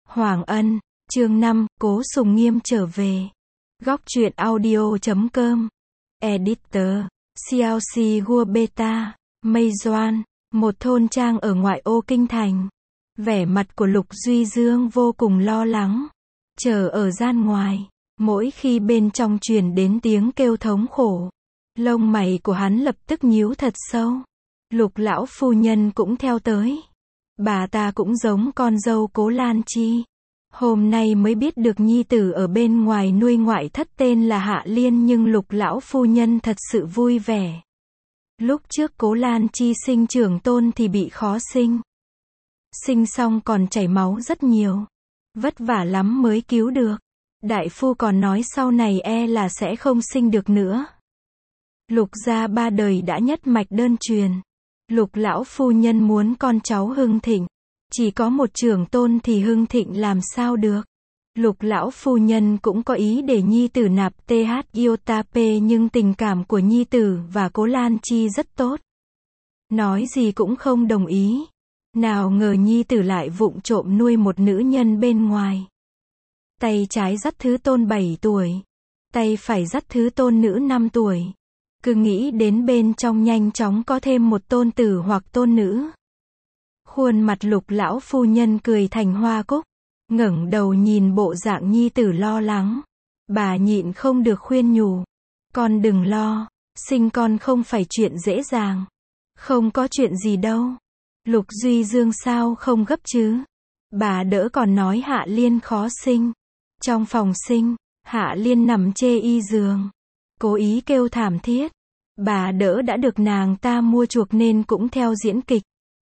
Hoàng Ân, chương 5, Cố Sùng Nghiêm trở về. Góc truyện audio.com. Editor, CLC Gua Beta, Mây Doan, một thôn trang ở ngoại ô kinh thành. Vẻ mặt của Lục Duy Dương vô cùng lo lắng. Chờ ở gian ngoài, mỗi khi bên trong truyền đến tiếng kêu thống khổ, lông mày của hắn lập tức nhíu thật sâu. Lục lão phu nhân cũng theo tới. Bà ta cũng giống con dâu Cố Lan Chi. Hôm nay mới biết được nhi tử ở bên ngoài nuôi ngoại thất tên là Hạ Liên, nhưng Lục lão phu nhân thật sự vui vẻ. Lúc trước Cố Lan Chi sinh trưởng tôn thì bị khó sinh. Sinh xong còn chảy máu rất nhiều. Vất vả lắm mới cứu được. Đại phu còn nói sau này là sẽ không sinh được nữa. Lục gia 3 đời đã nhất mạch đơn truyền. Lục lão phu nhân muốn con cháu hưng thịnh. Chỉ có một trưởng tôn thì hưng thịnh làm sao được. Lục lão phu nhân cũng có ý để nhi tử nạp TH Iotap, nhưng tình cảm của nhi tử và Cố Lan Chi rất tốt. Nói gì cũng không đồng ý. Nào ngờ nhi tử lại vụng trộm nuôi một nữ nhân bên ngoài. Tay trái dắt thứ tôn 7 tuổi. Tay phải dắt thứ tôn nữ 5 tuổi. Cứ nghĩ đến bên trong nhanh chóng có thêm một tôn tử hoặc tôn nữ. Khuôn mặt Lục lão phu nhân cười thành hoa cúc, ngẩng đầu nhìn bộ dạng nhi tử lo lắng. Bà nhịn không được khuyên nhủ. Con đừng lo, sinh con không phải chuyện dễ dàng. Không có chuyện gì đâu. Lục Duy Dương sao không gấp chứ? Bà đỡ còn nói Hạ Liên khó sinh. Trong phòng sinh, Hạ Liên nằm chê y giường, cố ý kêu thảm thiết. Bà đỡ đã được nàng ta mua chuộc nên cũng theo diễn kịch.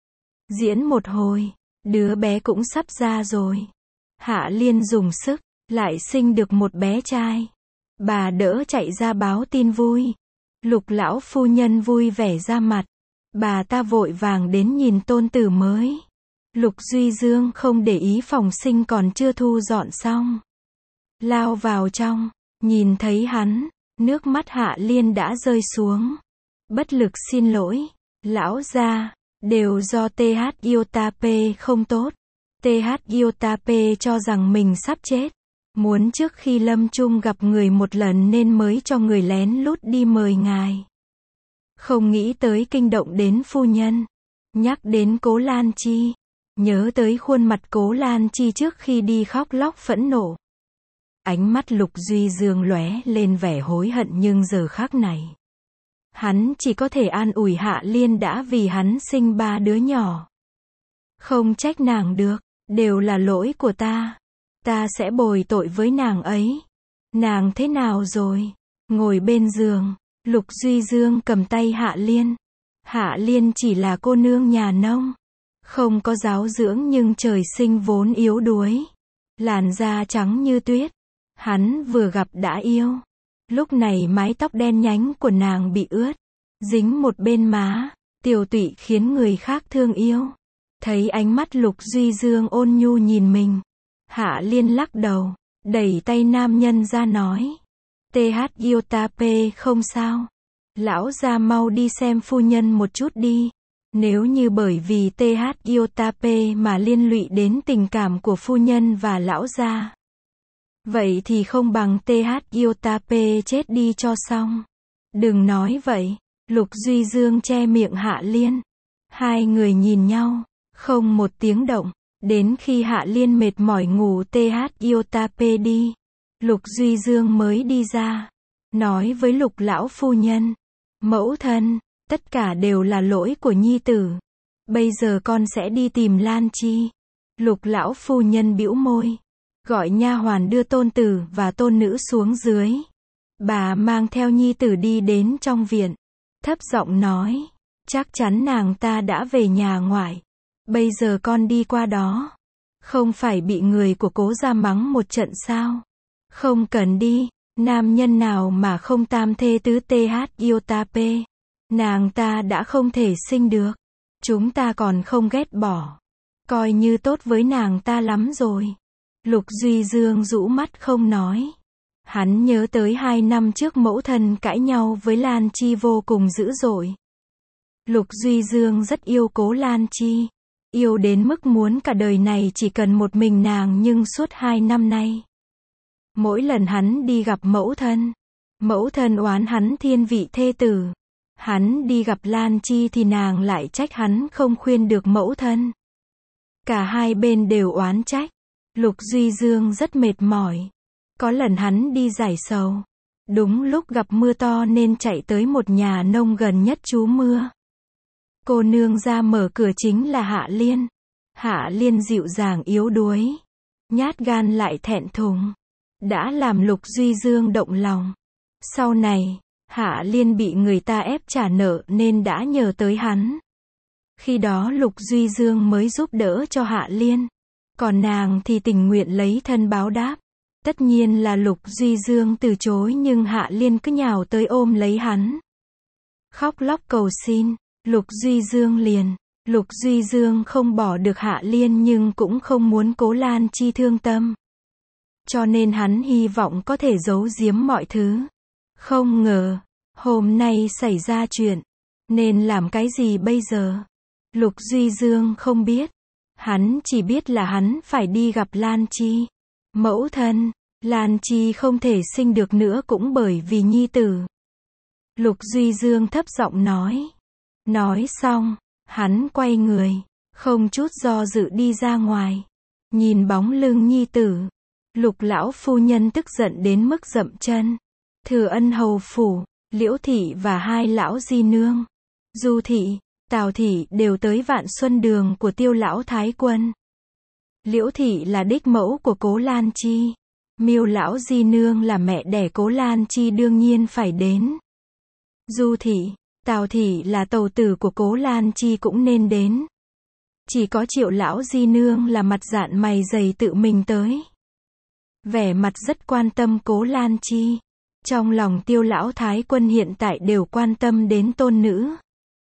Diễn một hồi, đứa bé cũng sắp ra rồi. Hạ Liên dùng sức, lại sinh được một bé trai. Bà đỡ chạy ra báo tin vui. Lục lão phu nhân vui vẻ ra mặt. Bà ta vội vàng đến nhìn tôn tử mới. Lục Duy Dương không để ý phòng sinh còn chưa thu dọn xong. Lao vào trong, nhìn thấy hắn, nước mắt Hạ Liên đã rơi xuống. Bất lực xin lỗi, lão gia, đều do TH Iotap không tốt. TH Iotap cho rằng mình sắp chết. Muốn trước khi lâm chung gặp người một lần nên mới cho người lén lút đi mời ngài. Không nghĩ tới kinh động đến phu nhân. Nhắc đến Cố Lan Chi, nhớ tới khuôn mặt Cố Lan Chi trước khi đi khóc lóc phẫn nộ. Ánh mắt Lục Duy Dương lóe lên vẻ hối hận, nhưng giờ khắc này, hắn chỉ có thể an ủi Hạ Liên đã vì hắn sinh 3 đứa nhỏ. Không trách nàng được, đều là lỗi của ta. Ta sẽ bồi tội với nàng ấy. Nàng thế nào rồi? Ngồi bên giường, Lục Duy Dương cầm tay Hạ Liên. Hạ Liên chỉ là cô nương nhà nông, không có giáo dưỡng nhưng trời sinh vốn yếu đuối. Làn da trắng như tuyết. Hắn vừa gặp đã yêu. Lúc này mái tóc đen nhánh của nàng bị ướt, dính một bên má, tiều tụy khiến người khác thương yêu. Thấy ánh mắt Lục Duy Dương ôn nhu nhìn mình, Hạ Liên lắc đầu, đẩy tay nam nhân ra nói. TH Iotap không sao. Lão gia mau đi xem phu nhân một chút đi. Nếu như bởi vì TH Iotap mà liên lụy đến tình cảm của phu nhân và lão gia, vậy thì không bằng TH Iotap chết đi cho xong. Đừng nói vậy. Lục Duy Dương che miệng Hạ Liên. Hai người nhìn nhau, không một tiếng động. Đến khi Hạ Liên mệt mỏi ngủ TH Iotap đi, Lục Duy Dương mới đi ra, nói với Lục lão phu nhân. Mẫu thân, tất cả đều là lỗi của nhi tử. Bây giờ con sẽ đi tìm Lan Chi. Lục lão phu nhân bĩu môi, gọi nha hoàn đưa tôn tử và tôn nữ xuống dưới. Bà mang theo nhi tử đi đến trong viện, thấp giọng nói, chắc chắn nàng ta đã về nhà ngoại. Bây giờ con đi qua đó, không phải bị người của Cố gia mắng một trận sao? Không cần đi, nam nhân nào mà không tam thê tứ TH Iotap. Nàng ta đã không thể sinh được. Chúng ta còn không ghét bỏ. Coi như tốt với nàng ta lắm rồi. Lục Duy Dương rũ mắt không nói. Hắn nhớ tới 2 năm trước mẫu thân cãi nhau với Lan Chi vô cùng dữ dội. Lục Duy Dương rất yêu Cố Lan Chi. Yêu đến mức muốn cả đời này chỉ cần một mình nàng, nhưng suốt 2 năm nay, mỗi lần hắn đi gặp mẫu thân oán hắn thiên vị thê tử. Hắn đi gặp Lan Chi thì nàng lại trách hắn không khuyên được mẫu thân. Cả hai bên đều oán trách. Lục Duy Dương rất mệt mỏi. Có lần hắn đi giải sầu. Đúng lúc gặp mưa to nên chạy tới một nhà nông gần nhất trú mưa. Cô nương ra mở cửa chính là Hạ Liên. Hạ Liên dịu dàng yếu đuối, nhát gan lại thẹn thùng, đã làm Lục Duy Dương động lòng. Sau này, Hạ Liên bị người ta ép trả nợ nên đã nhờ tới hắn. Khi đó Lục Duy Dương mới giúp đỡ cho Hạ Liên. Còn nàng thì tình nguyện lấy thân báo đáp. Tất nhiên là Lục Duy Dương từ chối, nhưng Hạ Liên cứ nhào tới ôm lấy hắn, khóc lóc cầu xin. Lục Duy Dương không bỏ được Hạ Liên nhưng cũng không muốn Cố Lan Chi thương tâm. Cho nên hắn hy vọng có thể giấu giếm mọi thứ. Không ngờ, hôm nay xảy ra chuyện. Nên làm cái gì bây giờ? Lục Duy Dương không biết. Hắn chỉ biết là hắn phải đi gặp Lan Chi. Mẫu thân, Lan Chi không thể sinh được nữa cũng bởi vì nhi tử. Lục Duy Dương thấp giọng nói. Nói xong, hắn quay người, không chút do dự đi ra ngoài. Nhìn bóng lưng nhi tử, Lục lão phu nhân tức giận đến mức dậm chân. Thừa Ân hầu phủ, Liễu thị và hai lão di nương, Du thị, Tào thị đều tới Vạn Xuân đường của Tiêu lão thái quân. Liễu thị là đích mẫu của Cố Lan Chi. Miêu lão di nương là mẹ đẻ Cố Lan Chi đương nhiên phải đến. Du thị, Tào thị là tàu tử của Cố Lan Chi cũng nên đến. Chỉ có Triệu lão di nương là mặt dạn mày dày tự mình tới. Vẻ mặt rất quan tâm Cố Lan Chi. Trong lòng Tiêu lão thái quân hiện tại đều quan tâm đến tôn nữ,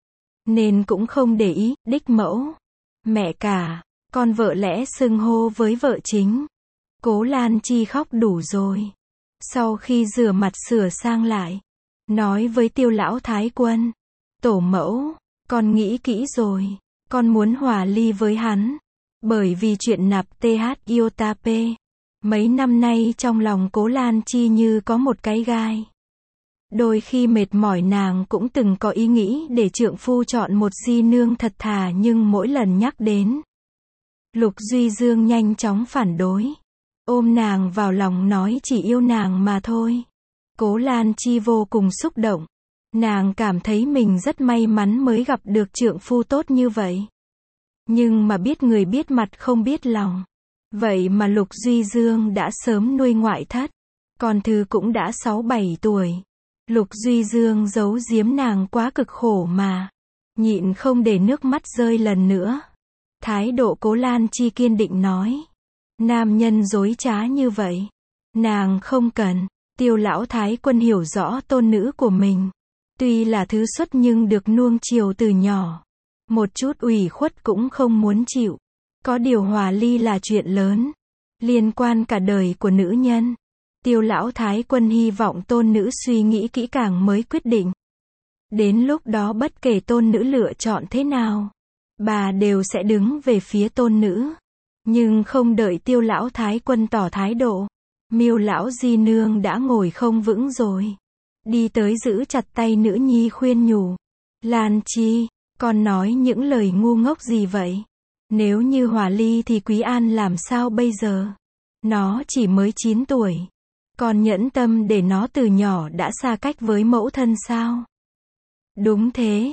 nên cũng không để ý. Đích mẫu, mẹ cả, con vợ lẽ xưng hô với vợ chính. Cố Lan Chi khóc đủ rồi. Sau khi rửa mặt sửa sang lại, nói với Tiêu lão thái quân, tổ mẫu, con nghĩ kỹ rồi, con muốn hòa ly với hắn. Bởi vì chuyện nạp TH Iota P. Mấy năm nay trong lòng Cố Lan Chi như có một cái gai. Đôi khi mệt mỏi nàng cũng từng có ý nghĩ để trượng phu chọn một di nương thật thà, nhưng mỗi lần nhắc đến, Lục Duy Dương nhanh chóng phản đối. Ôm nàng vào lòng nói chỉ yêu nàng mà thôi. Cố Lan Chi vô cùng xúc động. Nàng cảm thấy mình rất may mắn mới gặp được trượng phu tốt như vậy. Nhưng mà biết người biết mặt không biết lòng. Vậy mà Lục Duy Dương đã sớm nuôi ngoại thất. Còn Thư cũng đã 6-7 tuổi. Lục Duy Dương giấu giếm nàng quá cực khổ mà. Nhịn không để nước mắt rơi lần nữa. Thái độ Cố Lan Chi kiên định nói. Nam nhân dối trá như vậy, nàng không cần. Tiêu lão thái quân hiểu rõ tôn nữ của mình. Tuy là thứ xuất nhưng được nuông chiều từ nhỏ. Một chút ủy khuất cũng không muốn chịu. Có điều hòa ly là chuyện lớn, liên quan cả đời của nữ nhân. Tiêu lão thái quân hy vọng tôn nữ suy nghĩ kỹ càng mới quyết định. Đến lúc đó bất kể tôn nữ lựa chọn thế nào, bà đều sẽ đứng về phía tôn nữ. Nhưng không đợi Tiêu lão thái quân tỏ thái độ, Miêu lão di nương đã ngồi không vững rồi. Đi tới giữ chặt tay nữ nhi khuyên nhủ. Lan Chi, con nói những lời ngu ngốc gì vậy? Nếu như hòa ly thì Quý An làm sao bây giờ? Nó chỉ mới 9 tuổi. Con nhẫn tâm để nó từ nhỏ đã xa cách với mẫu thân sao? Đúng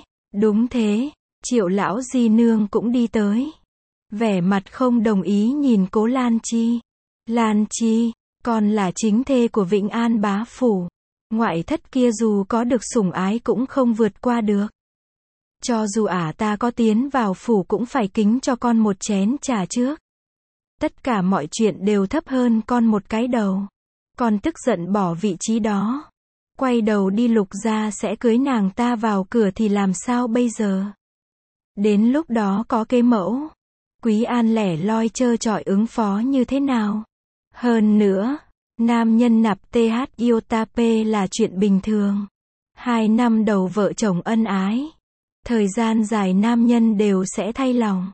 thế. Triệu lão di nương cũng đi tới. Vẻ mặt không đồng ý nhìn Cố Lan Chi. Lan Chi, con là chính thê của Vĩnh An bá phủ. Ngoại thất kia dù có được sủng ái cũng không vượt qua được. Cho dù ta có tiến vào phủ cũng phải kính cho con một chén trà trước. Tất cả mọi chuyện đều thấp hơn con một cái đầu. Con tức giận bỏ vị trí đó. Quay đầu đi Lục gia sẽ cưới nàng ta vào cửa thì làm sao bây giờ? Đến lúc đó có kế mẫu, Quý An lẻ loi trơ trọi ứng phó như thế nào? Hơn nữa, nam nhân nạp TH Iota P là chuyện bình thường. 2 năm đầu vợ chồng ân ái. Thời gian dài nam nhân đều sẽ thay lòng.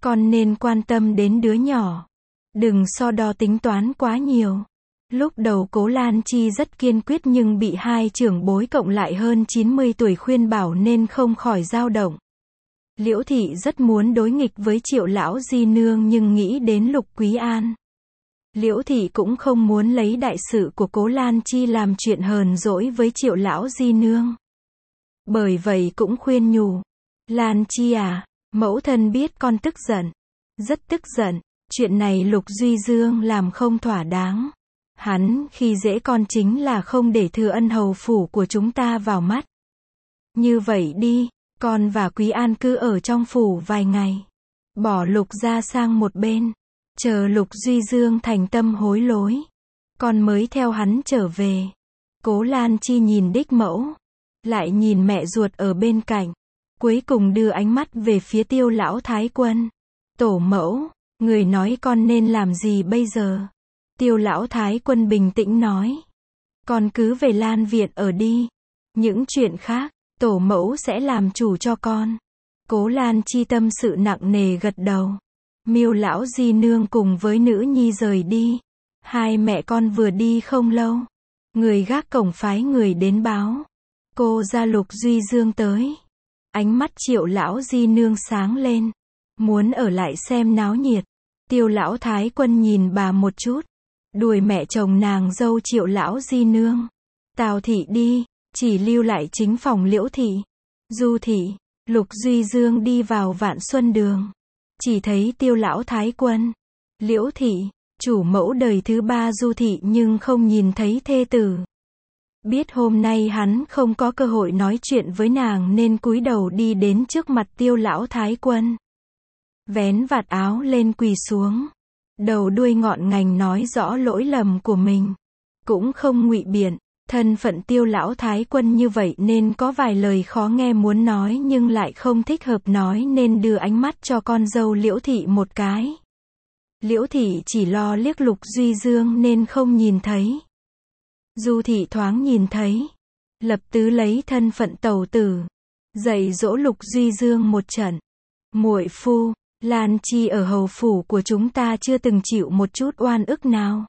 Con nên quan tâm đến đứa nhỏ. Đừng so đo tính toán quá nhiều. Lúc đầu Cố Lan Chi rất kiên quyết nhưng bị hai trưởng bối cộng lại hơn 90 tuổi khuyên bảo nên không khỏi dao động. Liễu Thị rất muốn đối nghịch với Triệu lão di nương nhưng nghĩ đến Lục Quý An. Liễu Thị cũng không muốn lấy đại sự của Cố Lan Chi làm chuyện hờn dỗi với Triệu lão di nương. Bởi vậy cũng khuyên nhủ. Lan Chi à, mẫu thân biết con tức giận. Rất tức giận. Chuyện này Lục Duy Dương làm không thỏa đáng. Hắn khi dễ con chính là không để Thừa Ân hầu phủ của chúng ta vào mắt. Như vậy đi, con và Quý An cứ ở trong phủ vài ngày. Bỏ Lục gia sang một bên. Chờ Lục Duy Dương thành tâm hối lỗi. Con mới theo hắn trở về. Cố Lan Chi nhìn đích mẫu. Lại nhìn mẹ ruột ở bên cạnh. Cuối cùng đưa ánh mắt về phía Tiêu lão thái quân. Tổ mẫu, người nói con nên làm gì bây giờ? Tiêu lão thái quân bình tĩnh nói. Con cứ về Lan viện ở đi. Những chuyện khác, tổ mẫu sẽ làm chủ cho con. Cố Lan Chi tâm sự nặng nề gật đầu. Miêu lão di nương cùng với nữ nhi rời đi. Hai mẹ con vừa đi không lâu. Người gác cổng phái người đến báo. Cô gia Lục Duy Dương tới. Ánh mắt Triệu lão di nương sáng lên. Muốn ở lại xem náo nhiệt. Tiêu lão thái quân nhìn bà một chút. Đuổi mẹ chồng nàng dâu Triệu lão di nương. Tào thị đi, chỉ lưu lại chính phòng Liễu thị. Du thị, Lục Duy Dương đi vào Vạn Xuân Đường. Chỉ thấy Tiêu lão thái quân, Liễu thị, chủ mẫu đời thứ ba Du thị nhưng không nhìn thấy thê tử. Biết hôm nay hắn không có cơ hội nói chuyện với nàng nên cúi đầu đi đến trước mặt Tiêu lão thái quân. Vén vạt áo lên quỳ xuống. Đầu đuôi ngọn ngành nói rõ lỗi lầm của mình. Cũng không ngụy biện. Thân phận Tiêu lão thái quân như vậy nên có vài lời khó nghe muốn nói nhưng lại không thích hợp nói nên đưa ánh mắt cho con dâu Liễu thị một cái. Liễu thị chỉ lo liếc Lục Duy Dương nên không nhìn thấy. Du thị thoáng nhìn thấy. Lập tức lấy thân phận tẩu tử. Dạy dỗ Lục Duy Dương một trận. Muội phu, Lan Chi ở hầu phủ của chúng ta chưa từng chịu một chút oan ức nào.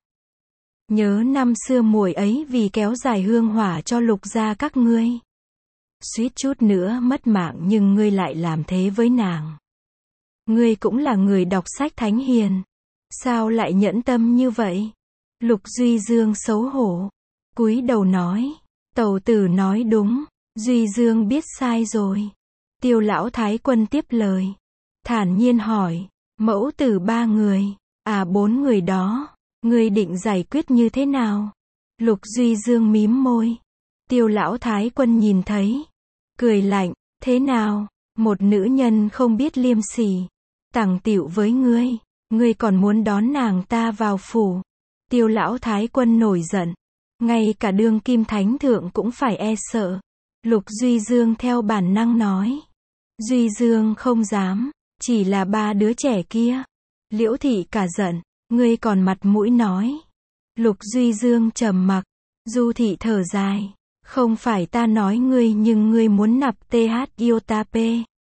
Nhớ năm xưa muội ấy vì kéo dài hương hỏa cho Lục gia các ngươi. Suýt chút nữa mất mạng nhưng ngươi lại làm thế với nàng. Ngươi cũng là người đọc sách thánh hiền. Sao lại nhẫn tâm như vậy? Lục Duy Dương xấu hổ. Cúi đầu nói. Tẩu tử nói đúng. Duy Dương biết sai rồi. Tiêu lão thái quân tiếp lời. Thản nhiên hỏi. Mẫu tử 3 người. À 4 người đó. Ngươi định giải quyết như thế nào? Lục Duy Dương mím môi. Tiêu lão thái quân nhìn thấy. Cười lạnh. Thế nào? Một nữ nhân không biết liêm sỉ. Tằng tịu với ngươi. Ngươi còn muốn đón nàng ta vào phủ. Tiêu lão thái quân nổi giận. Ngay cả đương kim thánh thượng cũng phải e sợ. Lục Duy Dương theo bản năng nói. Duy Dương không dám. Chỉ là 3 đứa trẻ kia. Liễu thị cả giận. Ngươi còn mặt mũi nói. Lục Duy Dương trầm mặc. Du thị thở dài. Không phải ta nói ngươi nhưng ngươi muốn nạp TH iota P.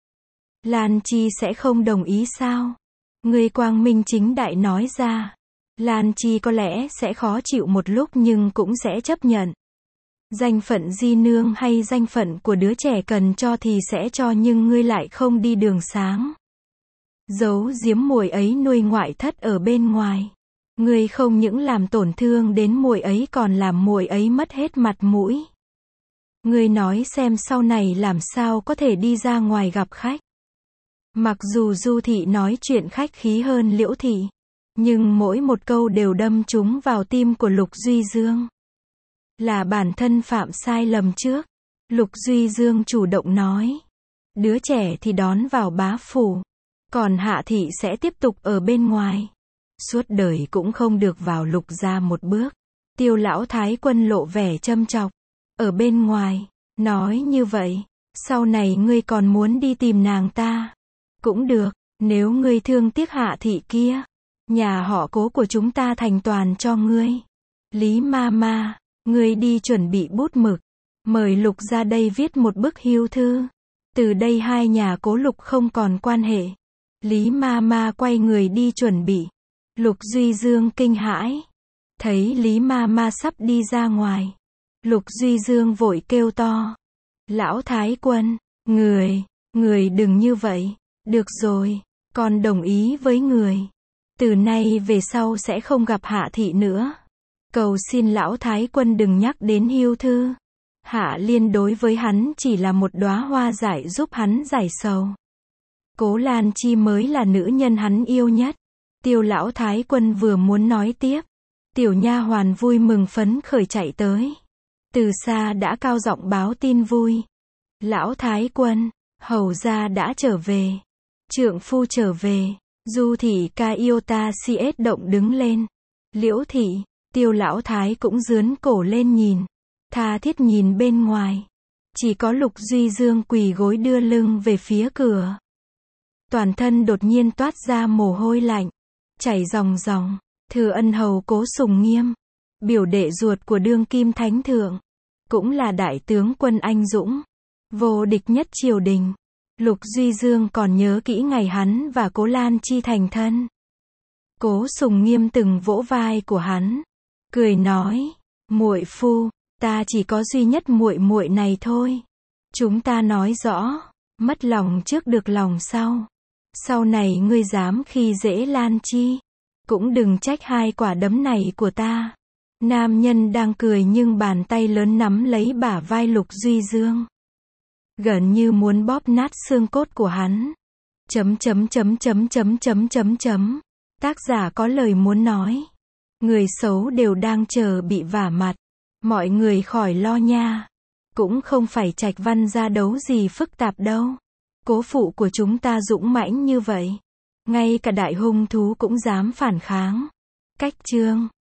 Lan Chi sẽ không đồng ý sao? Ngươi quang minh chính đại nói ra. Lan Chi có lẽ sẽ khó chịu một lúc nhưng cũng sẽ chấp nhận. Danh phận di nương hay danh phận của đứa trẻ cần cho thì sẽ cho nhưng ngươi lại không đi đường sáng. Giấu giếm muội ấy nuôi ngoại thất ở bên ngoài. Ngươi không những làm tổn thương đến muội ấy còn làm muội ấy mất hết mặt mũi. Ngươi nói xem sau này làm sao có thể đi ra ngoài gặp khách. Mặc dù Du thị nói chuyện khách khí hơn Liễu thị, nhưng mỗi một câu đều đâm trúng vào tim của Lục Duy Dương. Là bản thân phạm sai lầm trước. Lục Duy Dương chủ động nói. Đứa trẻ thì đón vào bá phủ. Còn Hạ thị sẽ tiếp tục ở bên ngoài. Suốt đời cũng không được vào Lục gia một bước. Tiêu lão thái quân lộ vẻ châm chọc. Ở bên ngoài. Nói như vậy. Sau này ngươi còn muốn đi tìm nàng ta. Cũng được. Nếu ngươi thương tiếc Hạ thị kia. Nhà họ Cố của chúng ta thành toàn cho ngươi. Lý ma ma. Ngươi đi chuẩn bị bút mực. Mời Lục ra đây viết một bức hưu thư. Từ đây hai nhà Cố Lục không còn quan hệ. Lý ma ma quay người đi chuẩn bị. Lục Duy Dương kinh hãi. Thấy Lý ma ma sắp đi ra ngoài. Lục Duy Dương vội kêu to. Lão Thái Quân, người đừng như vậy. Được rồi, con đồng ý với người. Từ nay về sau sẽ không gặp Hạ thị nữa. Cầu xin Lão Thái Quân đừng nhắc đến Hưu Thư. Hạ Liên đối với hắn chỉ là một đóa hoa dại giúp hắn giải sầu. Cố Lan Chi mới là nữ nhân hắn yêu nhất. Tiêu Lão Thái Quân vừa muốn nói tiếp. Tiểu nha hoàn vui mừng phấn khởi chạy tới. Từ xa đã cao giọng báo tin vui. Lão Thái Quân, hầu gia đã trở về. Trượng phu trở về. Du thị ca yêu ta siết động đứng lên. Liễu thị, Tiêu Lão Thái cũng dướn cổ lên nhìn. Tha thiết nhìn bên ngoài. Chỉ có Lục Duy Dương quỳ gối đưa lưng về phía cửa. Toàn thân đột nhiên toát ra mồ hôi lạnh. Chảy ròng ròng. Thừa ân hầu Cố Sùng Nghiêm. Biểu đệ ruột của đương kim thánh thượng. Cũng là đại tướng quân anh dũng. Vô địch nhất triều đình. Lục Duy Dương còn nhớ kỹ ngày hắn và Cố Lan Chi thành thân. Cố Sùng Nghiêm từng vỗ vai của hắn. Cười nói. Muội phu, ta chỉ có duy nhất muội muội này thôi. Chúng ta nói rõ. Mất lòng trước được lòng sau. Sau này ngươi dám khi dễ Lan Chi. Cũng đừng trách hai quả đấm này của ta. Nam nhân đang cười nhưng bàn tay lớn nắm lấy bả vai Lục Duy Dương. Gần như muốn bóp nát xương cốt của hắn. Tác giả có lời muốn nói. Người xấu đều đang chờ bị vả mặt. Mọi người khỏi lo nha. Cũng không phải Trạch Văn ra đấu gì phức tạp đâu. Cố phụ của chúng ta dũng mãnh như vậy. Ngay cả đại hung thú cũng dám phản kháng. Cách chương